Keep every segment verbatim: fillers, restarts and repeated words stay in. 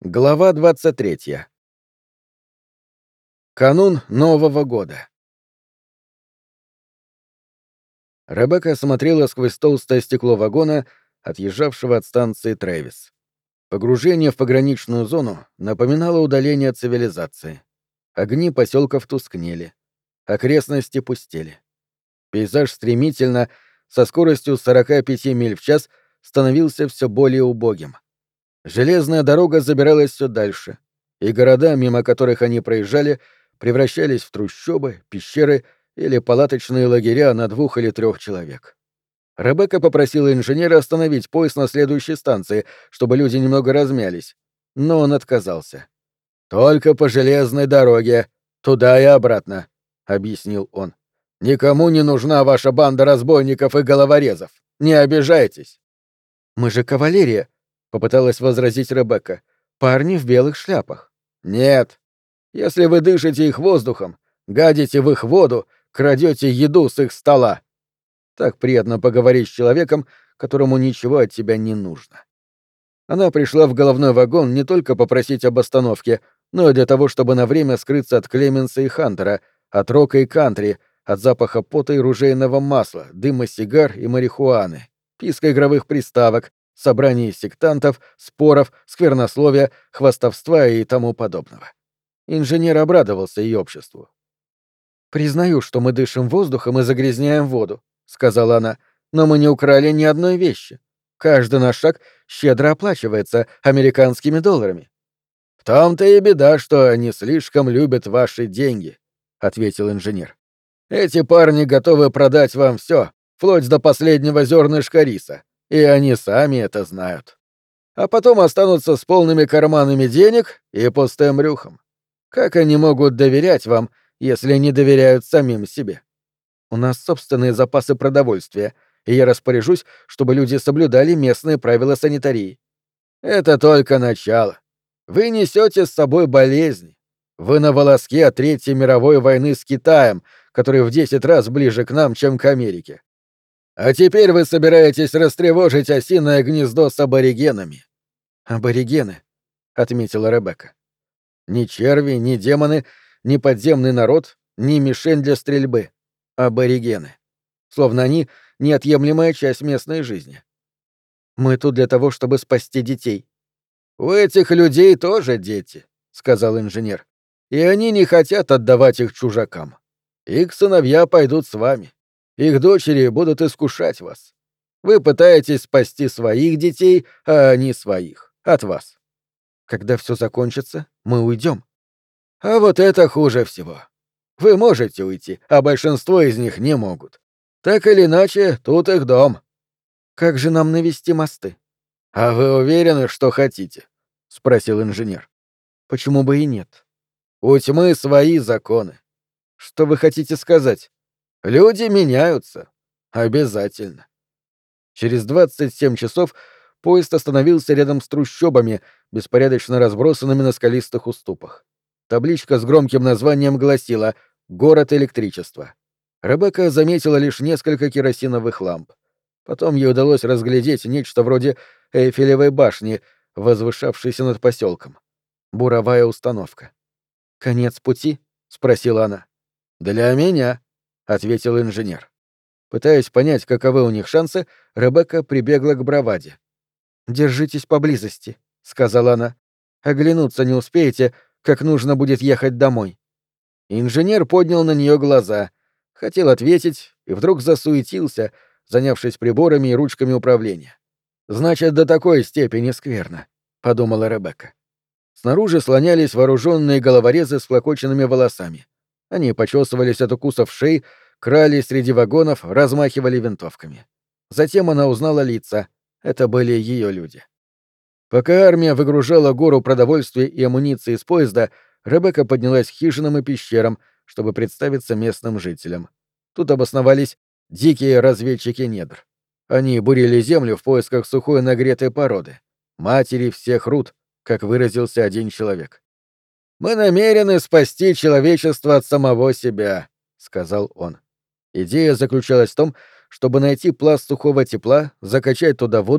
Глава двадцать третья. Канун Нового года. Ребекка смотрела сквозь толстое стекло вагона, отъезжавшего от станции Трэвис. Погружение в пограничную зону напоминало удаление от цивилизации. Огни поселков тускнели. Окрестности пустели. Пейзаж стремительно, со скоростью сорока пяти миль в час, становился все более убогим. Железная дорога забиралась все дальше, и города, мимо которых они проезжали, превращались в трущобы, пещеры или палаточные лагеря на двух или трех человек. Ребекка попросила инженера остановить поезд на следующей станции, чтобы люди немного размялись, но он отказался. «Только по железной дороге, туда и обратно», — объяснил он. «Никому не нужна ваша банда разбойников и головорезов. Не обижайтесь». «Мы же кавалерия», — попыталась возразить Ребекка. «Парни в белых шляпах». «Нет. Если вы дышите их воздухом, гадите в их воду, крадете еду с их стола». Так приятно поговорить с человеком, которому ничего от тебя не нужно. Она пришла в головной вагон не только попросить об остановке, но и для того, чтобы на время скрыться от Клеменса и Хантера, от рока и кантри, от запаха пота и ружейного масла, дыма сигар и марихуаны, писка игровых приставок, собраний сектантов, споров, сквернословия, хвастовства и тому подобного. Инженер обрадовался ее обществу. «Признаю, что мы дышим воздухом и загрязняем воду», — сказала она, — «но мы не украли ни одной вещи. Каждый наш шаг щедро оплачивается американскими долларами». «В том-то и беда, что они слишком любят ваши деньги», — ответил инженер. «Эти парни готовы продать вам все, вплоть до последнего зернышка риса, и они сами это знают. А потом останутся с полными карманами денег и пустым брюхом. Как они могут доверять вам, если не доверяют самим себе? У нас собственные запасы продовольствия, и я распоряжусь, чтобы люди соблюдали местные правила санитарии». Это только начало. Вы несете с собой болезни. Вы на волоске от Третьей мировой войны с Китаем, который в десять раз ближе к нам, чем к Америке. А теперь вы собираетесь растревожить осиное гнездо с аборигенами. «Аборигены», — отметила Ребекка. Ни черви, ни демоны, ни подземный народ, ни мишень для стрельбы. Аборигены. Словно они — неотъемлемая часть местной жизни. «Мы тут для того, чтобы спасти детей». «У этих людей тоже дети», — сказал инженер. «И они не хотят отдавать их чужакам. Их сыновья пойдут с вами. Их дочери будут искушать вас. Вы пытаетесь спасти своих детей, а они своих. От вас. Когда все закончится, мы уйдем. А вот это хуже всего. Вы можете уйти, а большинство из них не могут. Так или иначе, тут их дом». «Как же нам навести мосты?» «А вы уверены, что хотите?» — спросил инженер. «Почему бы и нет?» «У тьмы свои законы». «Что вы хотите сказать?» «Люди меняются. Обязательно». Через двадцать семь часов поезд остановился рядом с трущобами, беспорядочно разбросанными на скалистых уступах. Табличка с громким названием гласила «Город электричества». Ребекка заметила лишь несколько керосиновых ламп. Потом ей удалось разглядеть нечто вроде Эйфелевой башни, возвышавшейся над поселком. Буровая установка. «Конец пути?» — спросила она. «Для меня», — ответил инженер. Пытаясь понять, каковы у них шансы, Ребекка прибегла к браваде. «Держитесь поблизости», — сказала она. «Оглянуться не успеете, как нужно будет ехать домой». Инженер поднял на нее глаза, хотел ответить и вдруг засуетился, занявшись приборами и ручками управления. «Значит, до такой степени скверно», — подумала Ребекка. Снаружи слонялись вооруженные головорезы с всклокоченными волосами. Они почесывались от укусов шеи, крались среди вагонов, размахивали винтовками. Затем она узнала лица. Это были ее люди. Пока армия выгружала гору продовольствия и амуниции из поезда, Ребекка поднялась к хижинам и пещерам, чтобы представиться местным жителям. Тут обосновались дикие разведчики недр. Они бурили землю в поисках сухой нагретой породы. Матери всех руд, как выразился один человек. «Мы намерены спасти человечество от самого себя», — сказал он. Идея заключалась в том, чтобы найти пласт сухого тепла, закачать туда воду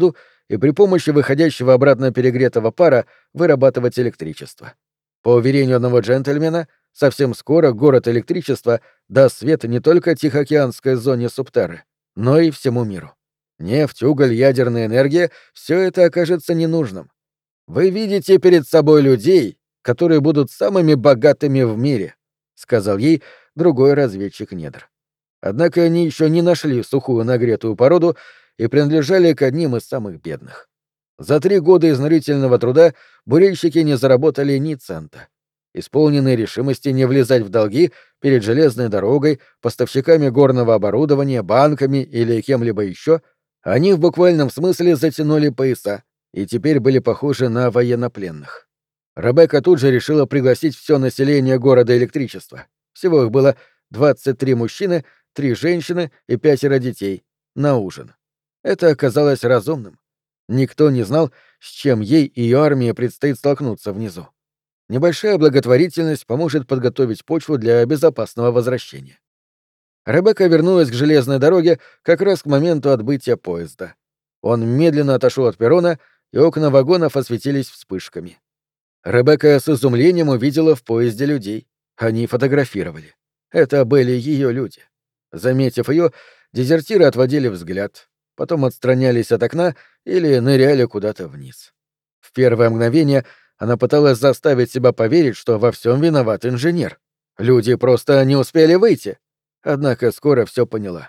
и при помощи выходящего обратно перегретого пара вырабатывать электричество. По уверению одного джентльмена, совсем скоро город электричества даст свет не только Тихоокеанской зоне Субтерры, но и всему миру. Нефть, уголь, ядерная энергия — все это окажется ненужным. Вы видите перед собой людей, которые будут самыми богатыми в мире, — сказал ей другой разведчик недр. Однако они еще не нашли сухую нагретую породу и принадлежали к одним из самых бедных. За три года изнурительного труда бурильщики не заработали ни цента. Исполненные решимости не влезать в долги перед железной дорогой, поставщиками горного оборудования, банками или кем-либо еще, они в буквальном смысле затянули пояса и теперь были похожи на военнопленных. Ребекка тут же решила пригласить все население города электричества. Всего их было двадцать три мужчины, три женщины и пятеро детей на ужин. Это оказалось разумным. Никто не знал, с чем ей и ее армии предстоит столкнуться внизу. Небольшая благотворительность поможет подготовить почву для безопасного возвращения. Ребекка вернулась к железной дороге как раз к моменту отбытия поезда. Он медленно отошел от перрона, и окна вагонов осветились вспышками. Ребекка с изумлением увидела в поезде людей. Они фотографировали. Это были ее люди. Заметив ее, дезертиры отводили взгляд, потом отстранялись от окна или ныряли куда-то вниз. В первое мгновение она пыталась заставить себя поверить, что во всем виноват инженер. Люди просто не успели выйти. Однако скоро все поняла.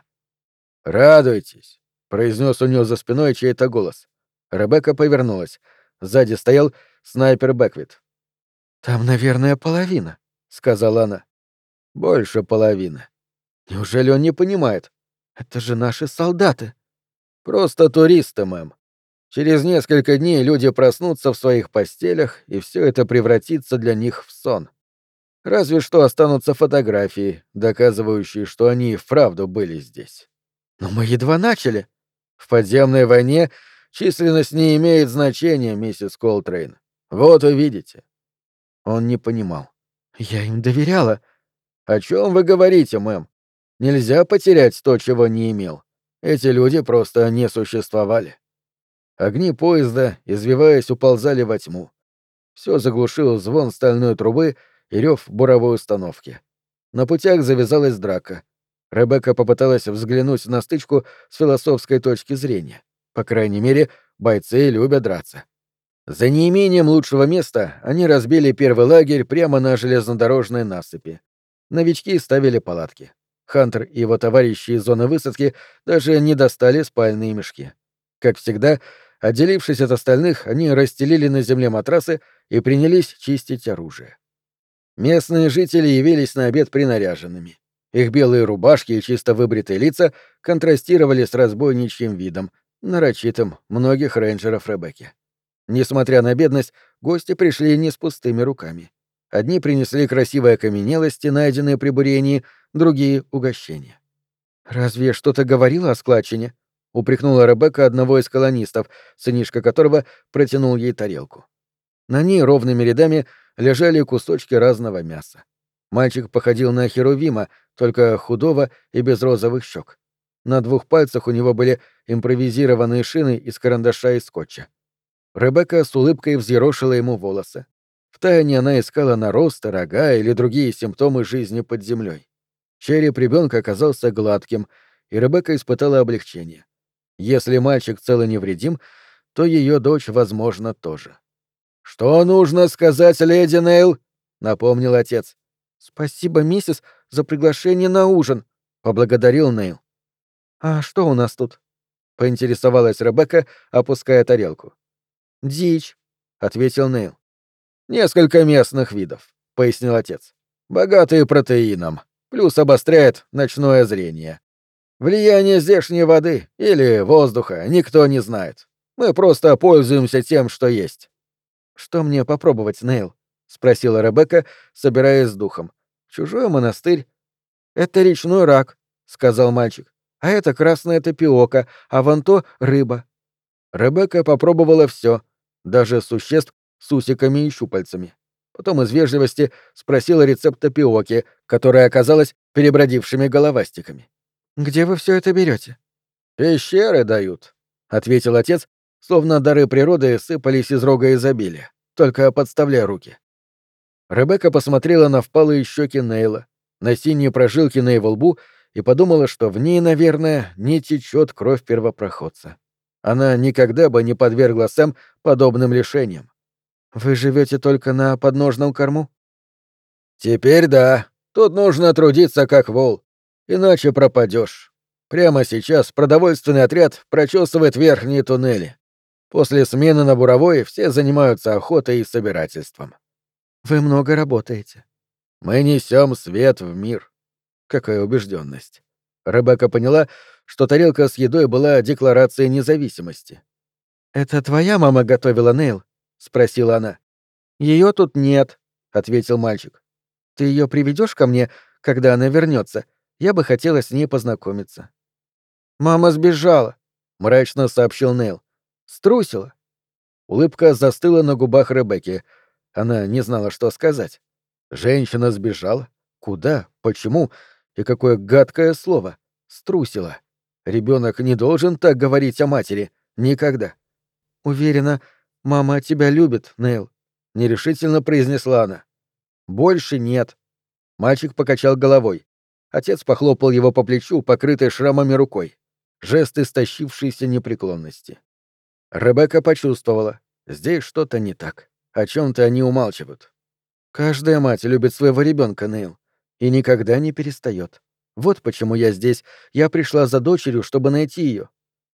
«Радуйтесь», — произнес у нее за спиной чей-то голос. Ребекка повернулась. Сзади стоял снайпер Бэквит. «Там, наверное, половина», — сказала она. «Больше половины. Неужели он не понимает? Это же наши солдаты». «Просто туристы, мэм. Через несколько дней люди проснутся в своих постелях, и все это превратится для них в сон. Разве что останутся фотографии, доказывающие, что они и вправду были здесь». «Но мы едва начали». «В подземной войне численность не имеет значения, миссис Колтрейн. Вот увидите». Он не понимал. «Я им доверяла». «О чем вы говорите, мэм? Нельзя потерять то, чего не имел. Эти люди просто не существовали». Огни поезда, извиваясь, уползали во тьму. Все заглушил звон стальной трубы и рев буровой установки. На путях завязалась драка. Ребекка попыталась взглянуть на стычку с философской точки зрения. По крайней мере, бойцы любят драться. За неимением лучшего места они разбили первый лагерь прямо на железнодорожной насыпи. Новички ставили палатки. Хантер и его товарищи из зоны высадки даже не достали спальные мешки. Как всегда, отделившись от остальных, они расстелили на земле матрасы и принялись чистить оружие. Местные жители явились на обед принаряженными. Их белые рубашки и чисто выбритые лица контрастировали с разбойничьим видом, нарочитым многих рейнджеров Ребекки. Несмотря на бедность, гости пришли не с пустыми руками. Одни принесли красивые окаменелости, найденные при бурении, другие — угощения. «Разве я что-то говорила о складчине?» — упрекнула Ребекка одного из колонистов, сынишка которого протянул ей тарелку. На ней ровными рядами лежали кусочки разного мяса. Мальчик походил на Херувима, только худого и без розовых щек. На двух пальцах у него были импровизированные шины из карандаша и скотча. Ребекка с улыбкой взъерошила ему волосы. Втайне она искала наросты, рога или другие симптомы жизни под землей. Череп ребенка оказался гладким, и Ребекка испытала облегчение. Если мальчик цел и невредим, то ее дочь, возможно, тоже. «Что нужно сказать, леди Нейл?» — напомнил отец. «Спасибо, миссис, за приглашение на ужин», — поблагодарил Нейл. «А что у нас тут?» — поинтересовалась Ребекка, опуская тарелку. «Дичь», — ответил Нейл. «Несколько местных видов», — пояснил отец. «Богатые протеином, плюс обостряет ночное зрение. Влияние здешней воды или воздуха никто не знает. Мы просто пользуемся тем, что есть». «Что мне попробовать, Нейл?» — спросила Ребекка, собираясь с духом. «Чужой монастырь». «Это речной рак», — сказал мальчик. «А это красная тапиока, а вон то — рыба». Ребекка попробовала все, даже существ с усиками и щупальцами. Потом из вежливости спросила рецепт тапиоки, которая оказалась перебродившими головастиками. «Где вы все это берете?» «Пещеры дают», — ответил отец, словно дары природы сыпались из рога изобилия, только подставляя руки. Ребекка посмотрела на впалые щеки Нейла, на синие прожилки на его лбу и подумала, что в ней, наверное, не течет кровь первопроходца. Она никогда бы не подвергла Сэм подобным лишениям. «Вы живете только на подножном корму?» «Теперь да. Тут нужно трудиться как вол. Иначе пропадешь. Прямо сейчас продовольственный отряд прочесывает верхние туннели. После смены на буровой все занимаются охотой и собирательством». «Вы много работаете». «Мы несем свет в мир». Какая убежденность. Ребекка поняла, что тарелка с едой была декларацией независимости. «Это твоя мама готовила, Нейл?» — спросила она. Ее тут нет, ответил мальчик. Ты ее приведешь ко мне, когда она вернется? Я бы хотела с ней познакомиться. Мама сбежала, мрачно сообщил Нейл. Струсила. Улыбка застыла на губах Ребекки. Она не знала, что сказать. Женщина сбежала? Куда? Почему? И какое гадкое слово. Струсила. Ребенок не должен так говорить о матери. Никогда. Уверена, мама тебя любит, Нейл, нерешительно произнесла она. Больше нет. Мальчик покачал головой. Отец похлопал его по плечу, покрытой шрамами рукой. Жест истощившейся непреклонности. Ребекка почувствовала. Здесь что-то не так. О чем-то они умалчивают. Каждая мать любит своего ребенка, Нейл, и никогда не перестает. Вот почему я здесь. Я пришла за дочерью, чтобы найти ее.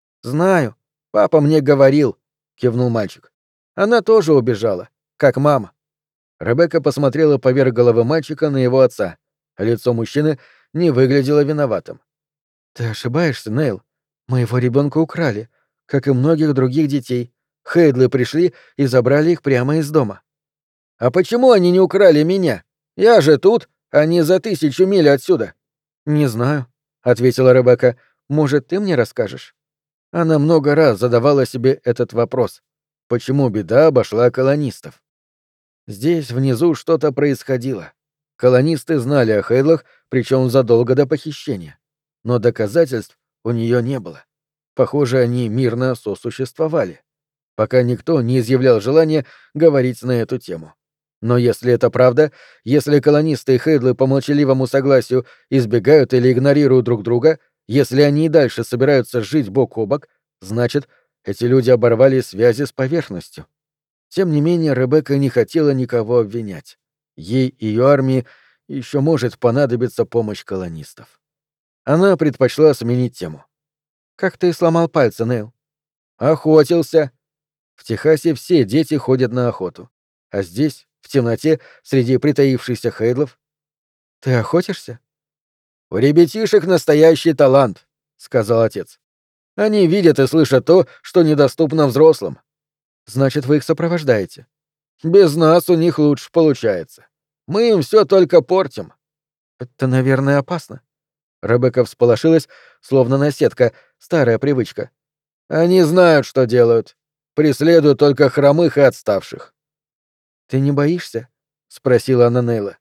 Знаю. Папа мне говорил, кивнул мальчик. Она тоже убежала, как мама. Ребекка посмотрела поверх головы мальчика на его отца. Лицо мужчины не выглядело виноватым. Ты ошибаешься, Нейл. Моего ребенка украли, как и многих других детей. Хейдлы пришли и забрали их прямо из дома. А почему они не украли меня? Я же тут, а не за тысячу миль отсюда. Не знаю, ответила Ребекка. Может, ты мне расскажешь? Она много раз задавала себе этот вопрос. Почему беда обошла колонистов? Здесь внизу что-то происходило. Колонисты знали о Хейдлах, причем задолго до похищения. Но доказательств у нее не было. Похоже, они мирно сосуществовали. Пока никто не изъявлял желания говорить на эту тему. Но если это правда, если колонисты и Хейдлы по молчаливому согласию избегают или игнорируют друг друга, если они и дальше собираются жить бок о бок, значит, эти люди оборвали связи с поверхностью. Тем не менее, Ребекка не хотела никого обвинять. Ей и ее армии еще может понадобиться помощь колонистов. Она предпочла сменить тему. «Как ты сломал пальцы, Нейл?» «Охотился». В Техасе все дети ходят на охоту. А здесь, в темноте, среди притаившихся Хейдлов... «Ты охотишься?» «У ребятишек настоящий талант», — сказал отец. «Они видят и слышат то, что недоступно взрослым». «Значит, вы их сопровождаете?» «Без нас у них лучше получается. Мы им все только портим». «Это, наверное, опасно». Ребекка всполошилась, словно наседка, старая привычка. «Они знают, что делают. Преследуют только хромых и отставших». «Ты не боишься?» — спросила она Нейла.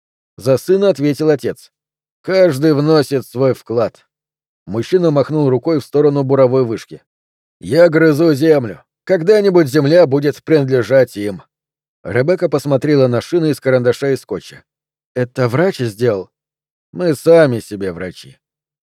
За сына ответил отец. «Каждый вносит свой вклад». Мужчина махнул рукой в сторону буровой вышки. «Я грызу землю. Когда-нибудь земля будет принадлежать им». Ребекка посмотрела на шины из карандаша и скотча. «Это врач сделал?» «Мы сами себе врачи».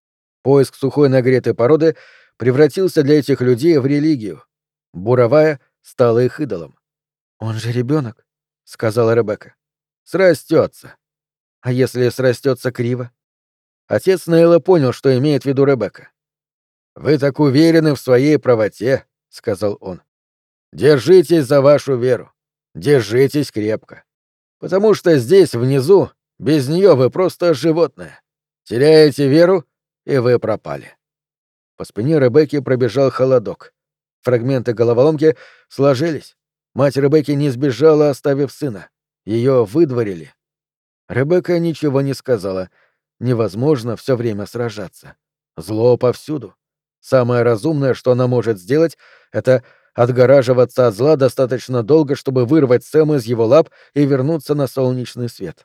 Поиск сухой нагретой породы превратился для этих людей в религию. Буровая стала их идолом. «Он же ребенок, сказала Ребекка. «Срастется». «А если срастется криво?» Отец Нейла понял, что имеет в виду Ребекка. «Вы так уверены в своей правоте», — сказал он. «Держитесь за вашу веру. Держитесь крепко. Потому что здесь, внизу, без нее вы просто животное. Теряете веру, и вы пропали». По спине Ребекки пробежал холодок. Фрагменты головоломки сложились. Мать Ребекки не сбежала, оставив сына. Ее выдворили. Ребекка ничего не сказала. Невозможно все время сражаться. Зло повсюду. Самое разумное, что она может сделать, это отгораживаться от зла достаточно долго, чтобы вырвать Сэма из его лап и вернуться на солнечный свет.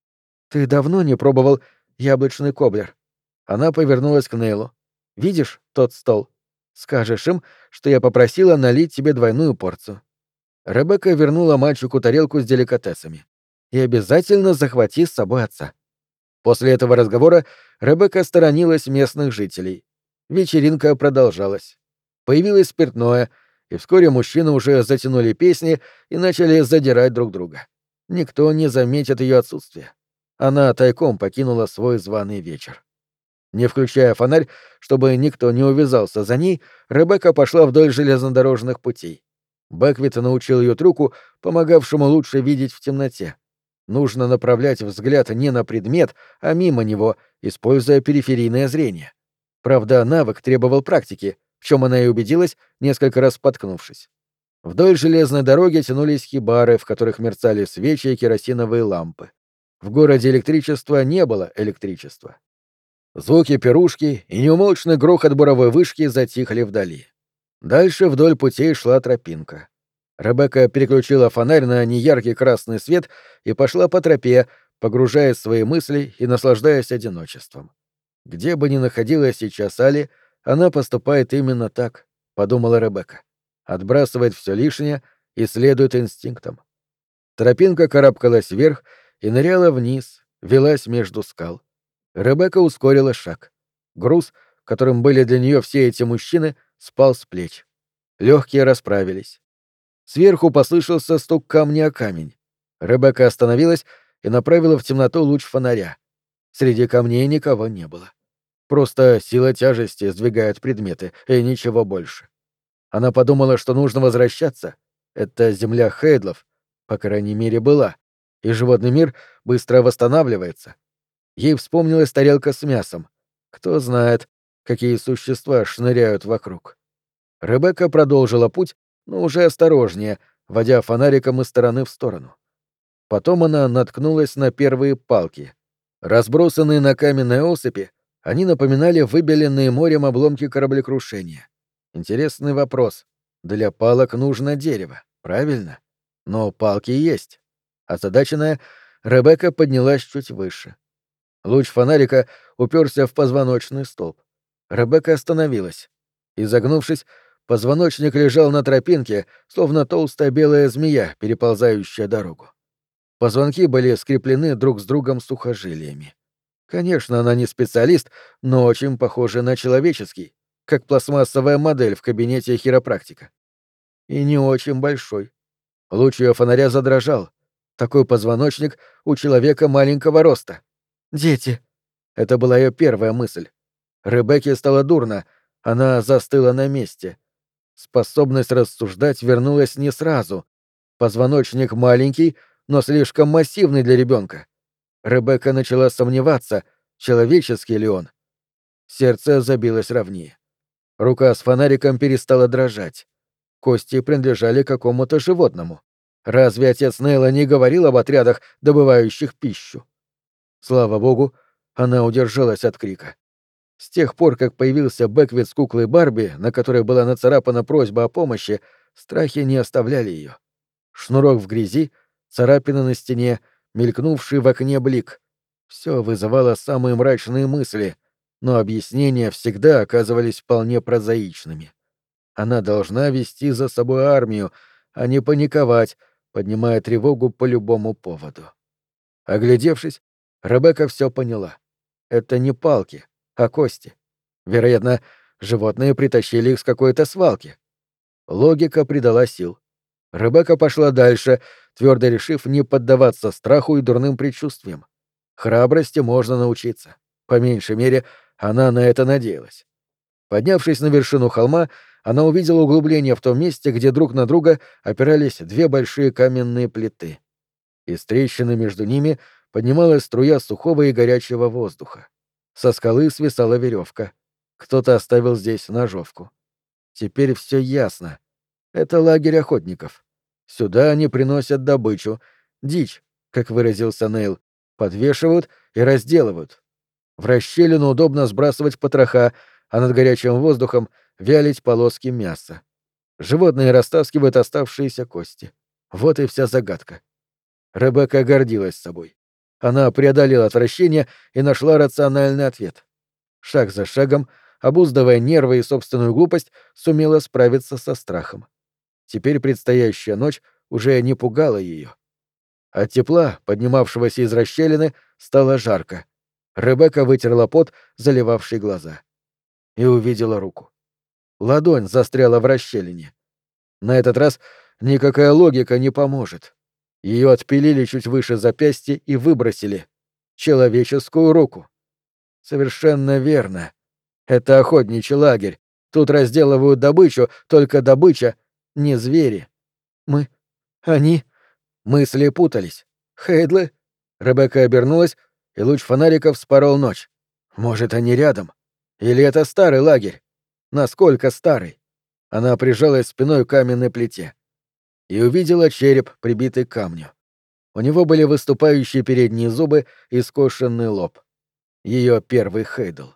«Ты давно не пробовал яблочный коблер?» Она повернулась к Нейлу. «Видишь тот стол? Скажешь им, что я попросила налить тебе двойную порцию». Ребекка вернула мальчику тарелку с деликатесами. «И обязательно захвати с собой отца». После этого разговора Ребекка сторонилась местных жителей. Вечеринка продолжалась. Появилось спиртное, и вскоре мужчины уже затянули песни и начали задирать друг друга. Никто не заметит ее отсутствие. Она тайком покинула свой званый вечер. Не включая фонарь, чтобы никто не увязался за ней, Ребекка пошла вдоль железнодорожных путей. Бэквит научил ее трюку, помогавшему лучше видеть в темноте. Нужно направлять взгляд не на предмет, а мимо него, используя периферийное зрение. Правда, навык требовал практики, в чем она и убедилась, несколько раз споткнувшись. Вдоль железной дороги тянулись хибары, в которых мерцали свечи и керосиновые лампы. В городе электричества не было электричества. Звуки пирушки и неумолчный грохот буровой вышки затихли вдали. Дальше вдоль путей шла тропинка. Ребекка переключила фонарь на неяркий красный свет и пошла по тропе, погружаясь в свои мысли и наслаждаясь одиночеством. Где бы ни находилась сейчас Али, она поступает именно так, — подумала Ребекка. Отбрасывает все лишнее и следует инстинктам. Тропинка карабкалась вверх и ныряла вниз, велась между скал. Ребекка ускорила шаг. Груз, которым были для нее все эти мужчины, спал с плеч. Легкие расправились. Сверху послышался стук камня о камень. Ребекка остановилась и направила в темноту луч фонаря. Среди камней никого не было. Просто сила тяжести сдвигает предметы, и ничего больше. Она подумала, что нужно возвращаться. Это земля Хейдлов, по крайней мере, была, и животный мир быстро восстанавливается. Ей вспомнилась тарелка с мясом. Кто знает, какие существа шныряют вокруг. Ребекка продолжила путь, но уже осторожнее, водя фонариком из стороны в сторону. Потом она наткнулась на первые палки. Разбросанные на каменной осыпи, они напоминали выбеленные морем обломки кораблекрушения. Интересный вопрос. Для палок нужно дерево, правильно? Но палки есть. Озадаченная, Ребекка поднялась чуть выше. Луч фонарика уперся в позвоночный столб. Ребекка остановилась. Изогнувшись, позвоночник лежал на тропинке, словно толстая белая змея, переползающая дорогу. Позвонки были скреплены друг с другом сухожилиями. Конечно, она не специалист, но очень похожа на человеческий, как пластмассовая модель в кабинете хиропрактика. И не очень большой. Луч ее фонаря задрожал. Такой позвоночник у человека маленького роста. «Дети!» — это была ее первая мысль. Ребекке стало дурно, она застыла на месте. Способность рассуждать вернулась не сразу. Позвоночник маленький, но слишком массивный для ребенка. Ребекка начала сомневаться, человеческий ли он. Сердце забилось ровнее. Рука с фонариком перестала дрожать. Кости принадлежали какому-то животному. Разве отец Нейла не говорил об отрядах, добывающих пищу? Слава богу, она удержалась от крика. С тех пор, как появился Бэквит с куклой Барби, на которой была нацарапана просьба о помощи, страхи не оставляли ее. Шнурок в грязи, царапина на стене, мелькнувший в окне блик. Все вызывало самые мрачные мысли, но объяснения всегда оказывались вполне прозаичными. Она должна вести за собой армию, а не паниковать, поднимая тревогу по любому поводу. Оглядевшись, Ребекка все поняла. Это не палки, а кости. Вероятно, животные притащили их с какой-то свалки. Логика придала сил. Ребекка пошла дальше, твердо решив не поддаваться страху и дурным предчувствиям. Храбрости можно научиться. По меньшей мере, она на это надеялась. Поднявшись на вершину холма, она увидела углубление в том месте, где друг на друга опирались две большие каменные плиты. Из трещины между ними поднималась струя сухого и горячего воздуха. Со скалы свисала веревка. Кто-то оставил здесь ножовку. Теперь все ясно. Это лагерь охотников. Сюда они приносят добычу, дичь, как выразился Нейл, подвешивают и разделывают. В расщелину удобно сбрасывать потроха, а над горячим воздухом вялить полоски мяса. Животные растаскивают оставшиеся кости. Вот и вся загадка. Ребекка гордилась собой. Она преодолела отвращение и нашла рациональный ответ. Шаг за шагом обуздывая нервы и собственную глупость, сумела справиться со страхом. Теперь предстоящая ночь уже не пугала ее. От тепла, поднимавшегося из расщелины, стало жарко. Ребекка вытерла пот, заливавший глаза. И увидела руку. Ладонь застряла в расщелине. На этот раз никакая логика не поможет. Ее отпилили чуть выше запястья и выбросили. Человеческую руку. Совершенно верно. Это охотничий лагерь. Тут разделывают добычу, только добыча — не звери. Мы... они... Мысли путались. Хейдлы? Ребекка обернулась, и луч фонарика вспорол ночь. Может, они рядом? Или это старый лагерь? Насколько старый? Она прижалась спиной к каменной плите и увидела череп, прибитый к камню. У него были выступающие передние зубы и скошенный лоб. Ее первый Хейдл.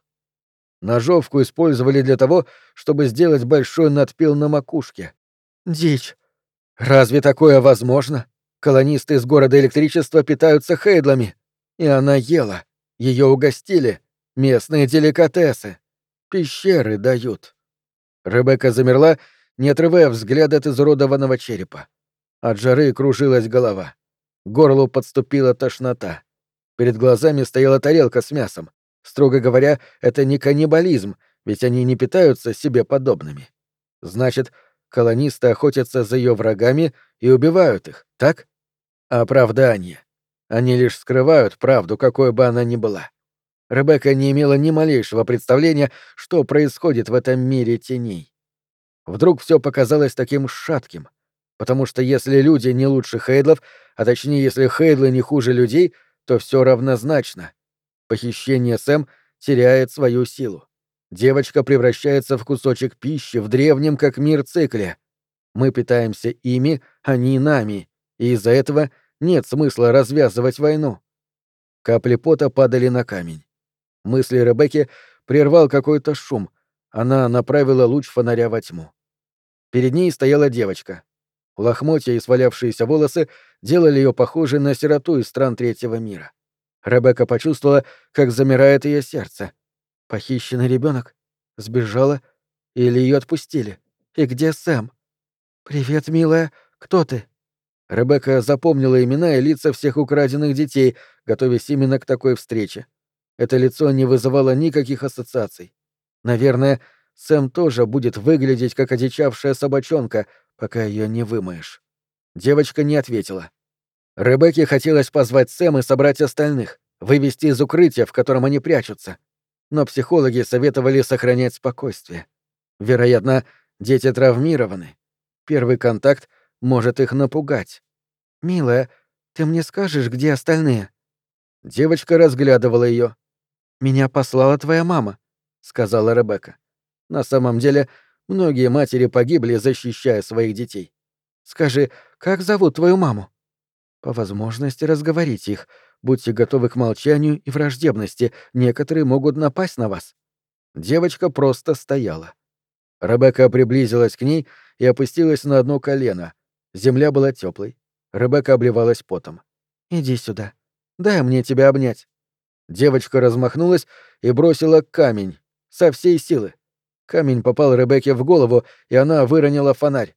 Ножовку использовали для того, чтобы сделать большой надпил на макушке. Дичь. Разве такое возможно? Колонисты из города электричества питаются хейдлами. И она ела. Ее угостили. Местные деликатесы. Пещеры дают. Ребекка замерла, не отрывая взгляда от изуродованного черепа. От жары кружилась голова. К горлу подступила тошнота. Перед глазами стояла тарелка с мясом. Строго говоря, это не каннибализм, ведь они не питаются себе подобными. Значит, колонисты охотятся за ее врагами и убивают их, так? Оправдание. Они лишь скрывают правду, какой бы она ни была. Ребекка не имела ни малейшего представления, что происходит в этом мире теней. Вдруг все показалось таким шатким, потому что если люди не лучше хейдлов, а точнее, если хейдлы не хуже людей, то все равнозначно. Похищение Сэм теряет свою силу. Девочка превращается в кусочек пищи в древнем как мир цикле. Мы питаемся ими, они нами, и из-за этого нет смысла развязывать войну. Капли пота падали на камень. Мысли Ребекки прервал какой-то шум. Она направила луч фонаря во тьму. Перед ней стояла девочка. Лохмотья и свалявшиеся волосы делали ее похожей на сироту из стран третьего мира. Ребекка почувствовала, как замирает ее сердце. Похищенный ребенок? Сбежала? Или ее отпустили? И где Сэм? «Привет, милая. Кто ты?» Ребекка запомнила имена и лица всех украденных детей, готовясь именно к такой встрече. Это лицо не вызывало никаких ассоциаций. Наверное, Сэм тоже будет выглядеть как одичавшая собачонка, пока ее не вымоешь. Девочка не ответила. Ребекке хотелось позвать Сэм и собрать остальных, вывести из укрытия, в котором они прячутся. Но психологи советовали сохранять спокойствие. Вероятно, дети травмированы. Первый контакт может их напугать. «Милая, ты мне скажешь, где остальные?» Девочка разглядывала ее. «Меня послала твоя мама», — сказала Ребекка. На самом деле, многие матери погибли, защищая своих детей. «Скажи, как зовут твою маму?» «По возможности разговорите их. Будьте готовы к молчанию и враждебности. Некоторые могут напасть на вас». Девочка просто стояла. Ребекка приблизилась к ней и опустилась на одно колено. Земля была теплой. Ребекка обливалась потом. «Иди сюда. Дай мне тебя обнять». Девочка размахнулась и бросила камень. Со всей силы. Камень попал Ребекке в голову, и она выронила фонарь.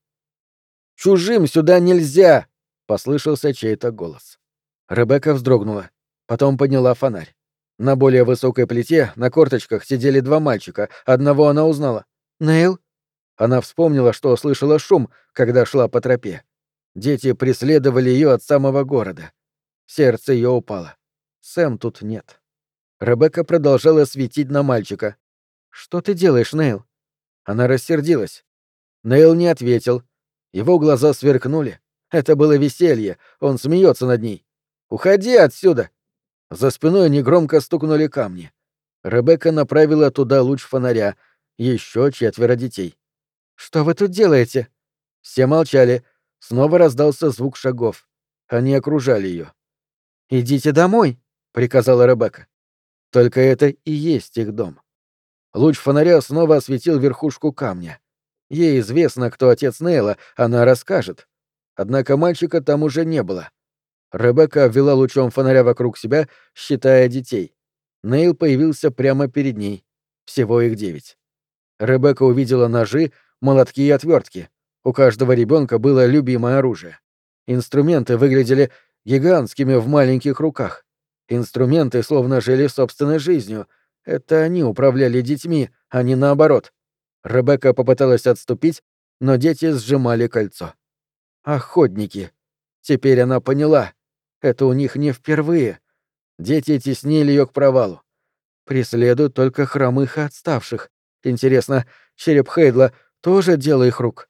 «Чужим сюда нельзя!» — послышался чей-то голос. Ребекка вздрогнула. Потом подняла фонарь. На более высокой плите на корточках сидели два мальчика. Одного она узнала. «Нейл?» Она вспомнила, что слышала шум, когда шла по тропе. Дети преследовали ее от самого города. Сердце ее упало. Сэм тут нет. Ребекка продолжала светить на мальчика. «Что ты делаешь, Нейл?» Она рассердилась. Нейл не ответил. Его глаза сверкнули. Это было веселье. Он смеется над ней. «Уходи отсюда!» За спиной негромко стукнули камни. Ребекка направила туда луч фонаря. Еще четверо детей. «Что вы тут делаете?» Все молчали. Снова раздался звук шагов. Они окружали ее. «Идите домой», — приказала Ребекка. Только это и есть их дом. Луч фонаря снова осветил верхушку камня. Ей известно, кто отец Нейла, она расскажет. Однако мальчика там уже не было. Ребекка обвела лучом фонаря вокруг себя, считая детей. Нейл появился прямо перед ней. Всего их девять. Ребекка увидела ножи, молотки и отвертки. У каждого ребенка было любимое оружие. Инструменты выглядели гигантскими в маленьких руках. Инструменты словно жили собственной жизнью. Это они управляли детьми, а не наоборот. Ребекка попыталась отступить, но дети сжимали кольцо. Охотники. Теперь она поняла. Это у них не впервые. Дети теснили ее к провалу. Преследуют только хромых и отставших. Интересно, череп Хейдла тоже дело их рук?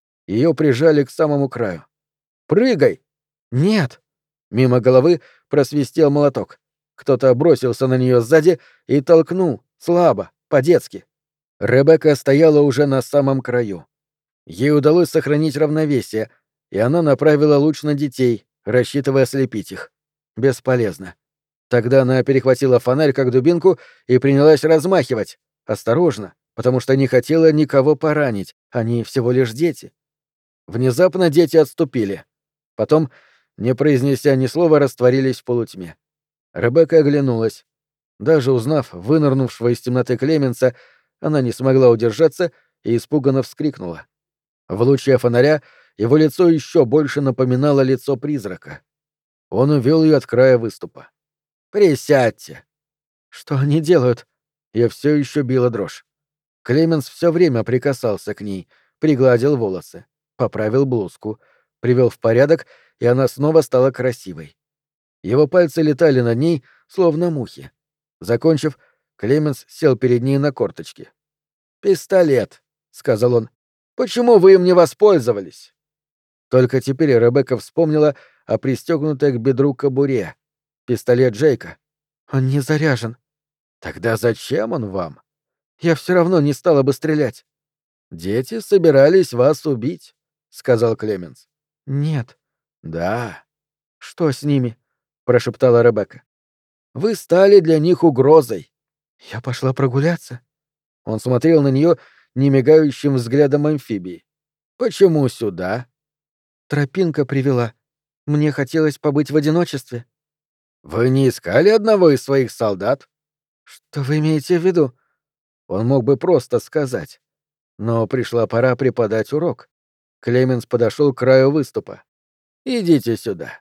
Ее прижали к самому краю. «Прыгай!» «Нет!» Мимо головы просвистел молоток. Кто-то бросился на нее сзади и толкнул, слабо, по-детски. Ребекка стояла уже на самом краю. Ей удалось сохранить равновесие, и она направила луч на детей, рассчитывая ослепить их. Бесполезно. Тогда она перехватила фонарь как дубинку и принялась размахивать. Осторожно, потому что не хотела никого поранить, они всего лишь дети. Внезапно дети отступили. Потом, не произнеся ни слова, растворились в полутьме. Ребекка оглянулась. Даже узнав вынырнувшего из темноты Клеменса, она не смогла удержаться и испуганно вскрикнула. В луче фонаря его лицо еще больше напоминало лицо призрака. Он увел ее от края выступа. «Присядьте!» «Что они делают?» Я все еще била дрожь. Клеменс все время прикасался к ней, пригладил волосы, поправил блузку, привел в порядок, и она снова стала красивой. Его пальцы летали над ней, словно мухи. Закончив, Клеменс сел перед ней на корточки. «Пистолет», — сказал он. «Почему вы им не воспользовались?» Только теперь Ребекка вспомнила о пристегнутой к бедру кобуре. Пистолет Джейка. «Он не заряжен». «Тогда зачем он вам?» «Я все равно не стала бы стрелять». «Дети собирались вас убить», — сказал Клеменс. «Нет». «Да». «Что с ними?» — прошептала Ребекка. «Вы стали для них угрозой». «Я пошла прогуляться». Он смотрел на нее немигающим взглядом амфибии. «Почему сюда?» «Тропинка привела. Мне хотелось побыть в одиночестве». «Вы не искали одного из своих солдат?» «Что вы имеете в виду?» Он мог бы просто сказать. Но пришла пора преподать урок. Клеменс подошел к краю выступа. «Идите сюда».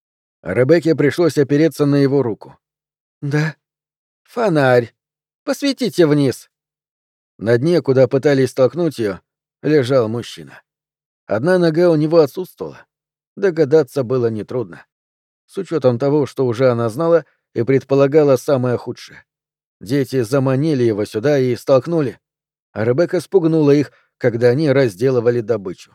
Ребекке пришлось опереться на его руку. «Да». «Фонарь. Посветите вниз». На дне, куда пытались столкнуть ее, лежал мужчина. Одна нога у него отсутствовала. Догадаться было нетрудно. С учетом того, что уже она знала и предполагала самое худшее. Дети заманили его сюда и столкнули, а Ребекка спугнула их, когда они разделывали добычу.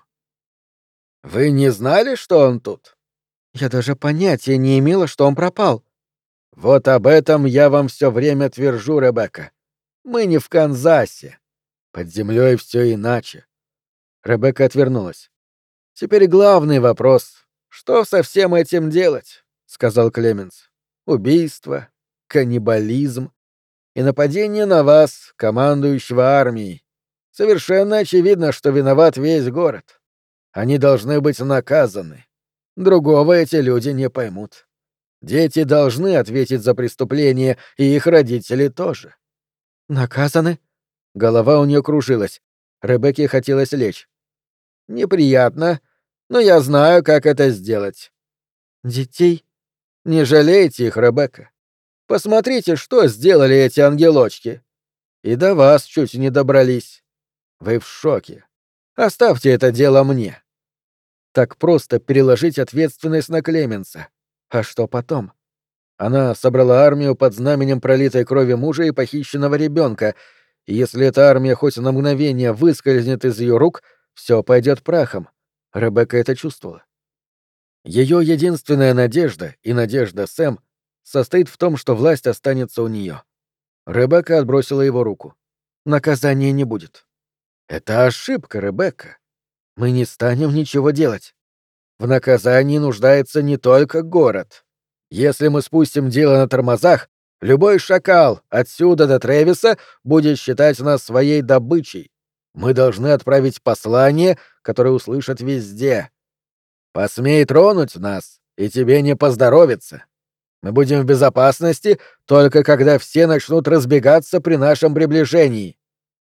«Вы не знали, что он тут?» «Я даже понятия не имела, что он пропал». «Вот об этом я вам все время твержу, Ребекка. Мы не в Канзасе. Под землей все иначе». Ребекка отвернулась. «Теперь главный вопрос. Что со всем этим делать?» — сказал Клеменс. «Убийство, каннибализм и нападение на вас, командующего армией. Совершенно очевидно, что виноват весь город. Они должны быть наказаны. Другого эти люди не поймут. Дети должны ответить за преступление, и их родители тоже». «Наказаны?» Голова у нее кружилась. Ребекке хотелось лечь. «Неприятно, но я знаю, как это сделать». «Детей?» «Не жалейте их, Ребекка. Посмотрите, что сделали эти ангелочки. И до вас чуть не добрались. Вы в шоке. Оставьте это дело мне». Так просто переложить ответственность на Клеменса. А что потом? Она собрала армию под знаменем пролитой крови мужа и похищенного ребенка, и если эта армия хоть на мгновение выскользнет из ее рук, все пойдет прахом. Ребекка это чувствовала. Ее единственная надежда и надежда Сэм состоит в том, что власть останется у нее. Ребекка отбросила его руку. Наказания не будет. Это ошибка, Ребекка. Мы не станем ничего делать. В наказании нуждается не только город. Если мы спустим дело на тормозах, любой шакал отсюда до Трэвиса будет считать нас своей добычей. Мы должны отправить послание, которое услышат везде. Посмей тронуть нас, и тебе не поздоровится. Мы будем в безопасности только когда все начнут разбегаться при нашем приближении.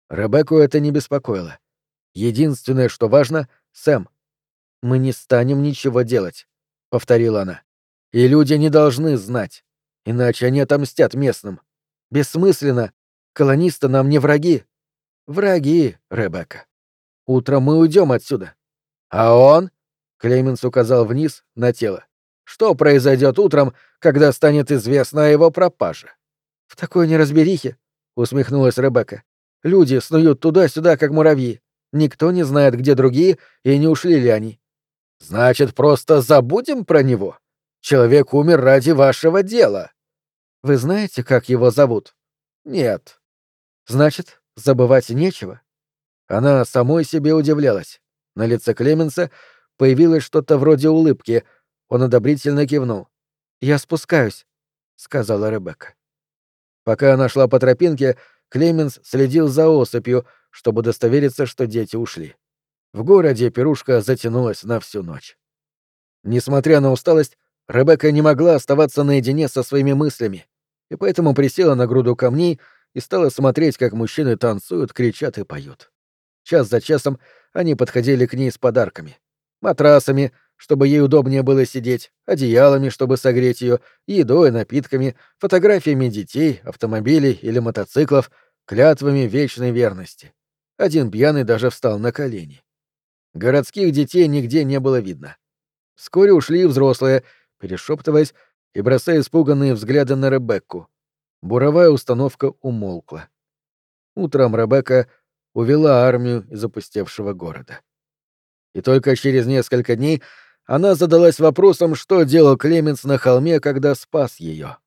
Ребекку это не беспокоило. Единственное, что важно — Сэм. «Мы не станем ничего делать», — повторила она. «И люди не должны знать, иначе они отомстят местным. Бессмысленно. Колонисты нам не враги». «Враги, Ребекка. Утром мы уйдем отсюда». «А он?» — Клеменс указал вниз на тело. «Что произойдет утром, когда станет известно о его пропаже?» «В такой неразберихе», — усмехнулась Ребекка. «Люди снуют туда-сюда, как муравьи. Никто не знает, где другие, и не ушли ли они». «Значит, просто забудем про него? Человек умер ради вашего дела». «Вы знаете, как его зовут?» «Нет». «Значит, забывать нечего». Она самой себе удивлялась. На лице Клеменса появилось что-то вроде улыбки. Он одобрительно кивнул. «Я спускаюсь», — сказала Ребекка. Пока она шла по тропинке, Клеменс следил за осыпью, чтобы удостовериться, что дети ушли. В городе пирушка затянулась на всю ночь. Несмотря на усталость, Ребекка не могла оставаться наедине со своими мыслями, и поэтому присела на груду камней и стала смотреть, как мужчины танцуют, кричат и поют. Час за часом они подходили к ней с подарками. Матрасами, чтобы ей удобнее было сидеть, одеялами, чтобы согреть ее, едой, напитками, фотографиями детей, автомобилей или мотоциклов, клятвами вечной верности. Один пьяный даже встал на колени. Городских детей нигде не было видно. Вскоре ушли и взрослые, перешептываясь и бросая испуганные взгляды на Ребекку. Буровая установка умолкла. Утром Ребекка увела армию из опустевшего города. И только через несколько дней она задалась вопросом, что делал Клеменс на холме, когда спас ее.